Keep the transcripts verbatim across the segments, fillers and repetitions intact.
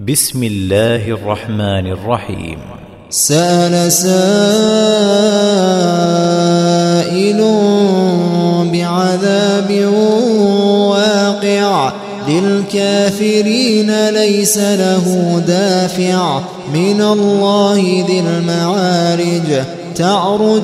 بسم الله الرحمن الرحيم. سأل سائل بعذاب واقع للكافرين ليس له دافع من الله ذي المعارج تعرج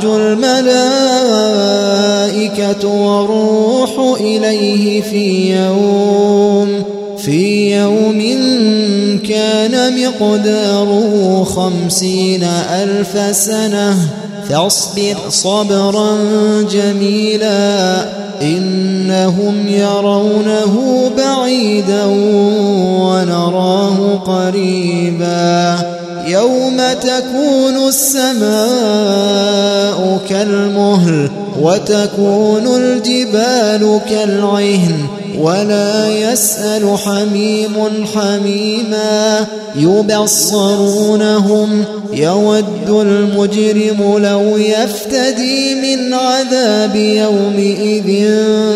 الملائكة والروح إليه في يوم في يوم كان مقداره خمسين ألف سنة فاصبر صبرا جميلا إنهم يرونه بعيدا ونراه قريبا يوم تكون السماء كالمهل وتكون الجبال كالعهن ولا يسأل حميم حميما يبصرونهم يود المجرم لو يفتدي من عذاب يومئذ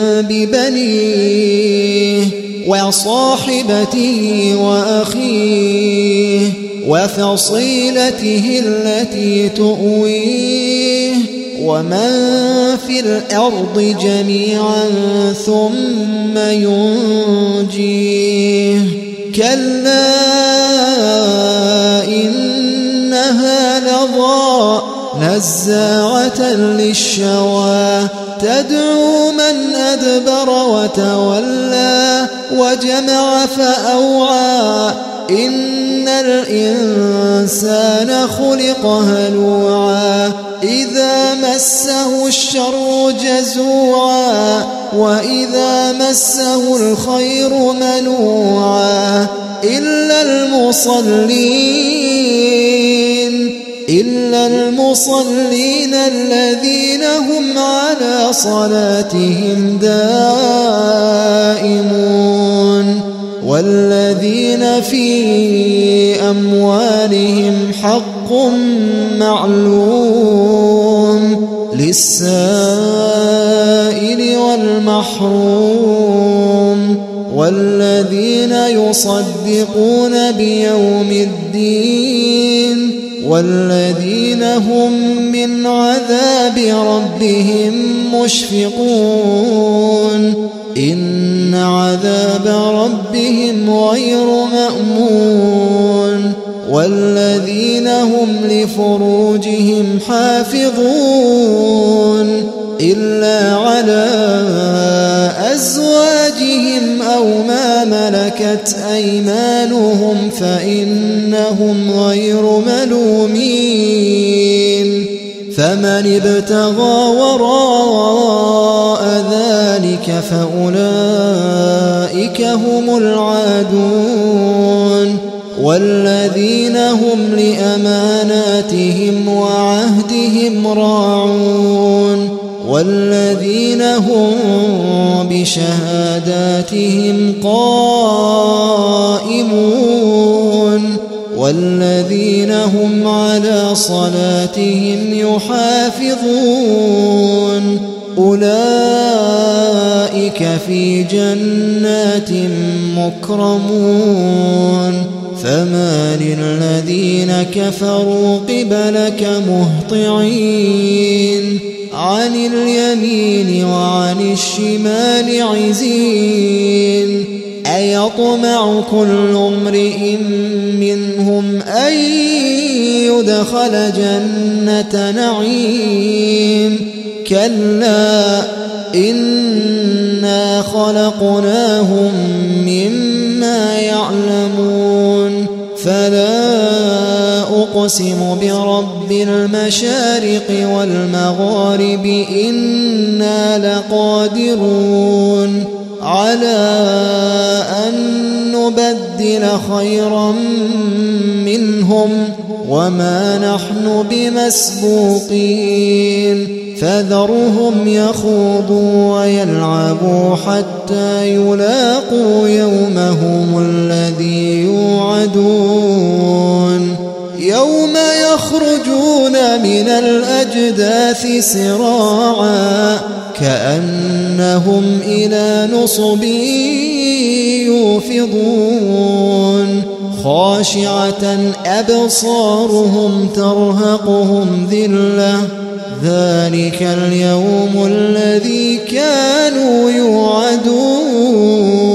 ببنيه وصاحبته وأخيه وفصيلته التي تؤويه ومن في الأرض جميعا ثم ينجيه كلا إنها لظى نزاعة للشوى تدعو من أدبر وتولى وجمع فأوعى إن الإنسان خلق هلوعا إذا مسه الشر جزوعا وإذا مسه الخير منوعا إلا المصلين إلا المصلين الذين هم على صلاتهم دائمون والذين في أموالهم حق معلوم للسائل والمحروم والذين يصدقون بيوم الدين والذين هم من عذاب ربهم مشفقون إن عذاب ربهم غير مأمون والذين هم لفروجهم حافظون إلا على أزواجهم أو ما ملكت أيمانهم فإنهم غير ملومين فمن ابتغى وراء ذلك فأولئك هم العادون والذين هم لأماناتهم وعهدهم راعون والذين هم بشهاداتهم قائمون والذين هم على صلاتهم يحافظون أولئك في جنات مكرمون فما للذين كفروا قبلك مهطعين عن اليمين وعن الشمال عزين أيطمع كل امرئ منهم أن يدخل جنة نعيم كلا إنا خلقناهم مما يعلمون فلا أقسم برب المشارق والمغارب إنا لقادرون على أن نبدل خيرا منهم وما نحن بمسبوقين فذرهم يخوضوا ويلعبوا حتى يلاقوا يومهم الذي يوعدون يوم يخرجون من الأجداث سراعا كأنهم إلى نصب يوفضون خاشعة أبصارهم ترهقهم ذلة ذلك اليوم الذي كانوا يوعدون